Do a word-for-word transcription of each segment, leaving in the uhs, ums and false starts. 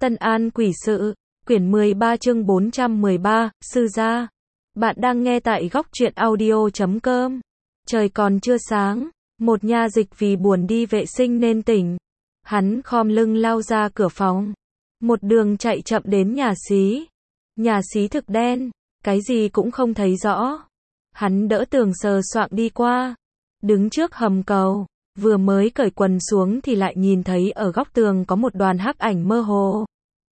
Tân An Quỷ Sự, quyển mười ba chương bốn trăm mười ba, Sư gia. Bạn đang nghe tại góc truyện audio chấm com. Trời còn chưa sáng, một nha dịch vì buồn đi vệ sinh nên tỉnh. Hắn khom lưng lao ra cửa phòng. Một đường chạy chậm đến nhà xí. Nhà xí thực đen, cái gì cũng không thấy rõ. Hắn đỡ tường sờ soạng đi qua. Đứng trước hầm cầu, vừa mới cởi quần xuống thì lại nhìn thấy ở góc tường có một đoàn hắc ảnh mơ hồ.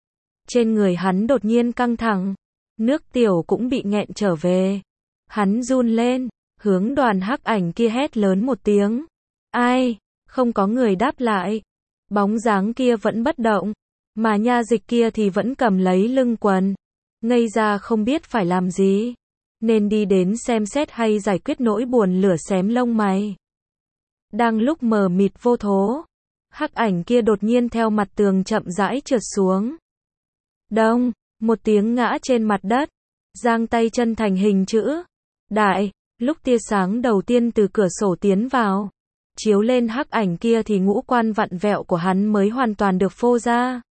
Trên người hắn đột nhiên căng thẳng, nước tiểu cũng bị nghẹn trở về. Hắn run lên, hướng đoàn hắc ảnh kia hét lớn một tiếng. Ai? Không có người đáp lại. Bóng dáng kia vẫn bất động, mà nha dịch kia thì vẫn cầm lấy lưng quần, ngây ra không biết phải làm gì, nên đi đến xem xét hay giải quyết nỗi buồn lửa xém lông mày. Đang lúc mờ mịt vô thố, hắc ảnh kia đột nhiên theo mặt tường chậm rãi trượt xuống. Đông, một tiếng ngã trên mặt đất, giang tay chân thành hình chữ đại. Lúc tia sáng đầu tiên từ cửa sổ tiến vào, chiếu lên hắc ảnh kia thì ngũ quan vặn vẹo của hắn mới hoàn toàn được phô ra.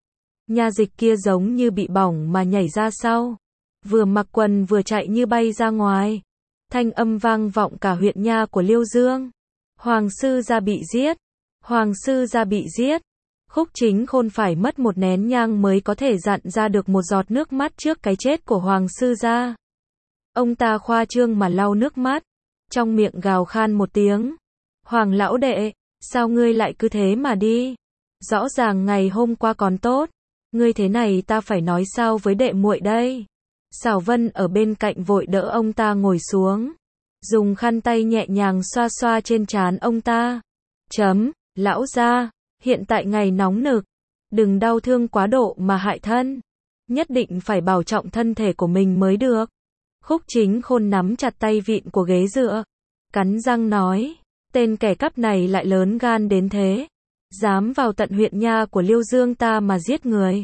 Nha dịch kia giống như bị bỏng mà nhảy ra sau, vừa mặc quần vừa chạy như bay ra ngoài. Thanh âm vang vọng cả huyện nha của Liêu Dương. Hoàng sư gia bị giết, Hoàng sư gia bị giết. Khúc Chính Khôn phải mất một nén nhang mới có thể dặn ra được một giọt nước mắt trước cái chết của Hoàng sư gia. Ông ta khoa trương mà lau nước mắt, trong miệng gào khan một tiếng. Hoàng lão đệ, sao ngươi lại cứ thế mà đi? Rõ ràng ngày hôm qua còn tốt, ngươi thế này ta phải nói sao với đệ muội đây? Sảo Vân ở bên cạnh vội đỡ ông ta ngồi xuống, dùng khăn tay nhẹ nhàng xoa xoa trên trán ông ta. Chấm, lão gia, hiện tại ngày nóng nực, đừng đau thương quá độ mà hại thân, nhất định phải bảo trọng thân thể của mình mới được. Khúc Chính Khôn nắm chặt tay vịn của ghế dựa, cắn răng nói, tên kẻ cắp này lại lớn gan đến thế, dám vào tận huyện nha của Liêu Dương ta mà giết người.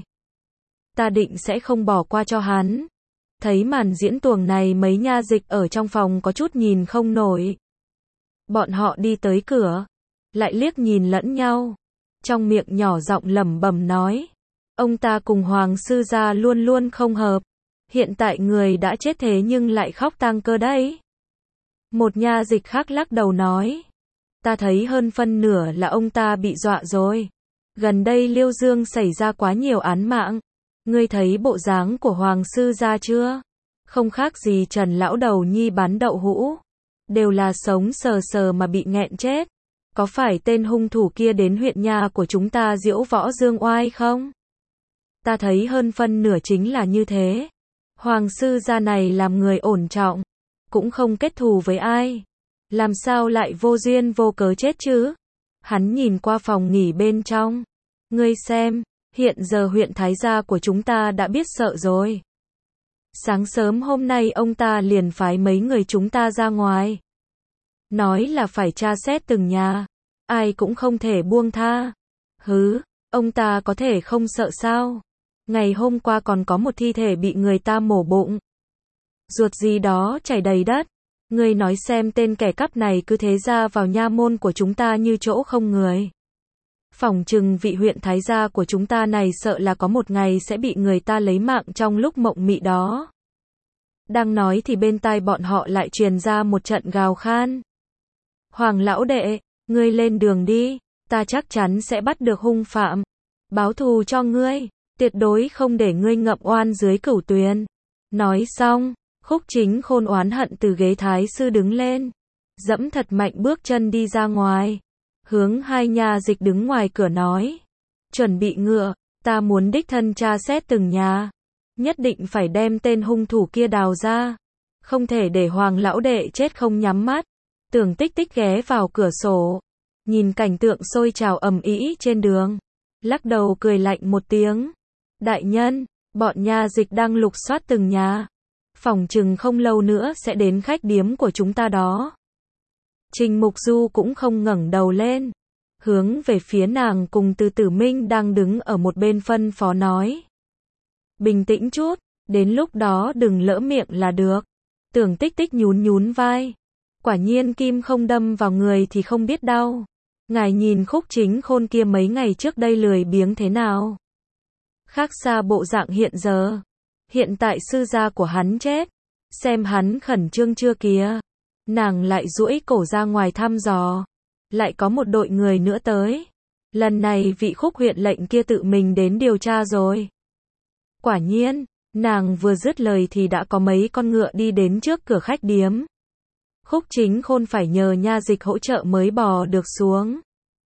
Ta định sẽ không bỏ qua cho hắn. Thấy màn diễn tuồng này mấy nha dịch ở trong phòng có chút nhìn không nổi. Bọn họ đi tới cửa, lại liếc nhìn lẫn nhau, trong miệng nhỏ giọng lẩm bẩm nói, ông ta cùng Hoàng sư gia luôn luôn không hợp, hiện tại người đã chết thế nhưng lại khóc tang cơ đấy. Một nha dịch khác lắc đầu nói, ta thấy hơn phân nửa là ông ta bị dọa rồi. Gần đây Liêu Dương xảy ra quá nhiều án mạng, ngươi thấy bộ dáng của Hoàng sư gia chưa? Không khác gì Trần lão đầu nhi bán đậu hũ, đều là sống sờ sờ mà bị nghẹn chết. Có phải tên hung thủ kia đến huyện nha của chúng ta diễu võ dương oai không? Ta thấy hơn phân nửa chính là như thế. Hoàng sư gia này làm người ổn trọng, cũng không kết thù với ai, làm sao lại vô duyên vô cớ chết chứ? Hắn nhìn qua phòng nghỉ bên trong. Ngươi xem, hiện giờ huyện Thái gia của chúng ta đã biết sợ rồi. Sáng sớm hôm nay ông ta liền phái mấy người chúng ta ra ngoài, nói là phải tra xét từng nhà, ai cũng không thể buông tha. Hứ, ông ta có thể không sợ sao? Ngày hôm qua còn có một thi thể bị người ta mổ bụng, ruột gì đó chảy đầy đất. Ngươi nói xem tên kẻ cắp này cứ thế ra vào nha môn của chúng ta như chỗ không người. Phỏng chừng vị huyện Thái gia của chúng ta này sợ là có một ngày sẽ bị người ta lấy mạng trong lúc mộng mị đó. Đang nói thì bên tai bọn họ lại truyền ra một trận gào khan. Hoàng lão đệ, ngươi lên đường đi, ta chắc chắn sẽ bắt được hung phạm, báo thù cho ngươi, tuyệt đối không để ngươi ngậm oan dưới cửu tuyền. Nói xong, Khúc Chính Khôn oán hận từ ghế thái sư đứng lên, dẫm thật mạnh bước chân đi ra ngoài, hướng hai nha dịch đứng ngoài cửa nói, chuẩn bị ngựa, ta muốn đích thân tra xét từng nhà, nhất định phải đem tên hung thủ kia đào ra, không thể để Hoàng lão đệ chết không nhắm mắt. Tưởng Tích Tích ghé vào cửa sổ, nhìn cảnh tượng sôi trào ầm ĩ trên đường, lắc đầu cười lạnh một tiếng. Đại nhân, bọn nha dịch đang lục soát từng nhà, phỏng chừng không lâu nữa sẽ đến khách điếm của chúng ta đó. Trình Mục Du cũng không ngẩng đầu lên, hướng về phía nàng cùng Từ Tử Minh đang đứng ở một bên phân phó nói. Bình tĩnh chút, đến lúc đó đừng lỡ miệng là được. Tưởng Tích Tích nhún nhún vai. Quả nhiên kim không đâm vào người thì không biết đau. Ngài nhìn Khúc Chính Khôn kia mấy ngày trước đây lười biếng thế nào? Khác xa bộ dạng hiện giờ. Hiện tại sư gia của hắn chết. Xem hắn khẩn trương chưa kìa. Nàng lại duỗi cổ ra ngoài thăm dò. Lại có một đội người nữa tới. Lần này vị Khúc huyện lệnh kia tự mình đến điều tra rồi. Quả nhiên, nàng vừa dứt lời thì đã có mấy con ngựa đi đến trước cửa khách điếm. Khúc Chính Khôn phải nhờ nha dịch hỗ trợ mới bò được xuống.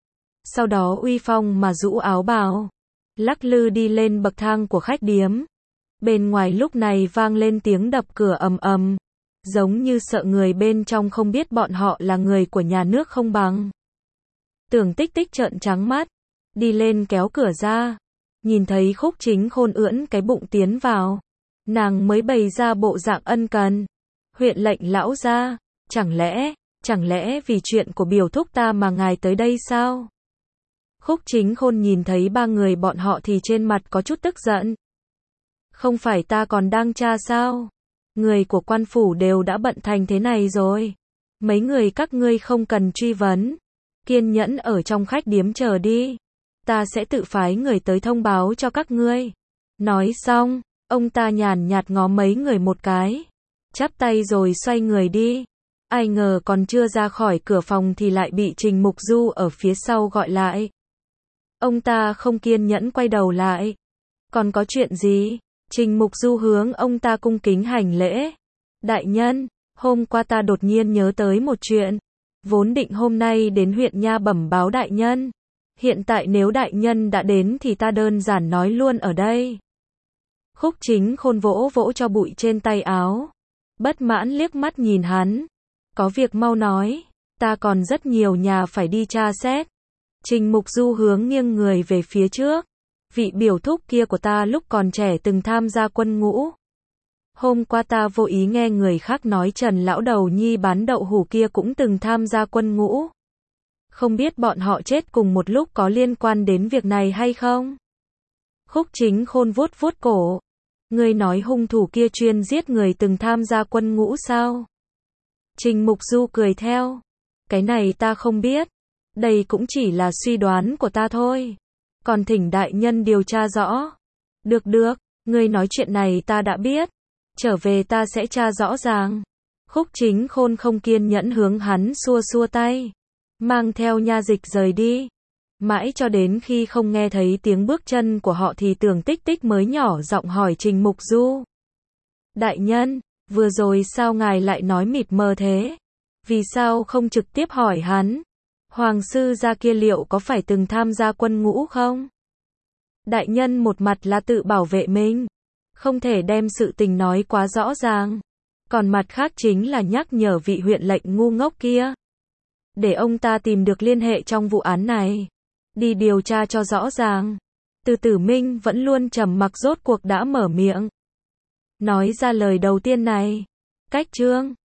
Sau đó uy phong mà rũ áo bào, lắc lư đi lên bậc thang của khách điếm. Bên ngoài lúc này vang lên tiếng đập cửa ầm ầm, giống như sợ người bên trong không biết bọn họ là người của nhà nước không bằng. Tưởng Tích Tích trợn trắng mắt, đi lên kéo cửa ra, nhìn thấy Khúc Chính Khôn ưỡn cái bụng tiến vào, nàng mới bày ra bộ dạng ân cần. Huyện lệnh lão gia, chẳng lẽ, chẳng lẽ vì chuyện của biểu thúc ta mà ngài tới đây sao? Khúc Chính Khôn nhìn thấy ba người bọn họ thì trên mặt có chút tức giận. Không phải ta còn đang tra sao? Người của quan phủ đều đã bận thành thế này rồi. Mấy người các ngươi không cần truy vấn. Kiên nhẫn ở trong khách điếm chờ đi. Ta sẽ tự phái người tới thông báo cho các ngươi. Nói xong, ông ta nhàn nhạt ngó mấy người một cái. Chắp tay rồi xoay người đi. Ai ngờ còn chưa ra khỏi cửa phòng thì lại bị Trình Mục Du ở phía sau gọi lại. Ông ta không kiên nhẫn quay đầu lại. Còn có chuyện gì? Trình Mục Du hướng ông ta cung kính hành lễ. Đại nhân, hôm qua ta đột nhiên nhớ tới một chuyện. Vốn định hôm nay đến huyện nha bẩm báo đại nhân. Hiện tại nếu đại nhân đã đến thì ta đơn giản nói luôn ở đây. Khúc Chính Khôn vỗ vỗ cho bụi trên tay áo. Bất mãn liếc mắt nhìn hắn. Có việc mau nói, ta còn rất nhiều nhà phải đi tra xét. Trình Mục Du hướng nghiêng người về phía trước. Vị biểu thúc kia của ta lúc còn trẻ từng tham gia quân ngũ. Hôm qua ta vô ý nghe người khác nói Trần lão đầu nhi bán đậu hủ kia cũng từng tham gia quân ngũ. Không biết bọn họ chết cùng một lúc có liên quan đến việc này hay không? Khúc Chính Khôn vuốt vuốt cổ. Ngươi nói hung thủ kia chuyên giết người từng tham gia quân ngũ sao? Trình Mục Du cười theo. Cái này ta không biết. Đây cũng chỉ là suy đoán của ta thôi. Còn thỉnh đại nhân điều tra rõ. Được được, ngươi nói chuyện này ta đã biết. Trở về ta sẽ tra rõ ràng. Khúc Chính Khôn không kiên nhẫn hướng hắn xua xua tay. Mang theo nha dịch rời đi. Mãi cho đến khi không nghe thấy tiếng bước chân của họ thì Tưởng Tích Tích mới nhỏ giọng hỏi Trình Mục Du. Đại nhân, vừa rồi sao ngài lại nói mịt mờ thế? Vì sao không trực tiếp hỏi hắn? Hoàng sư gia kia liệu có phải từng tham gia quân ngũ không? Đại nhân một mặt là tự bảo vệ mình. Không thể đem sự tình nói quá rõ ràng. Còn mặt khác chính là nhắc nhở vị huyện lệnh ngu ngốc kia. Để ông ta tìm được liên hệ trong vụ án này. Đi điều tra cho rõ ràng. Từ Tử Minh vẫn luôn trầm mặc rốt cuộc đã mở miệng. Nói ra lời đầu tiên này. Cách chương.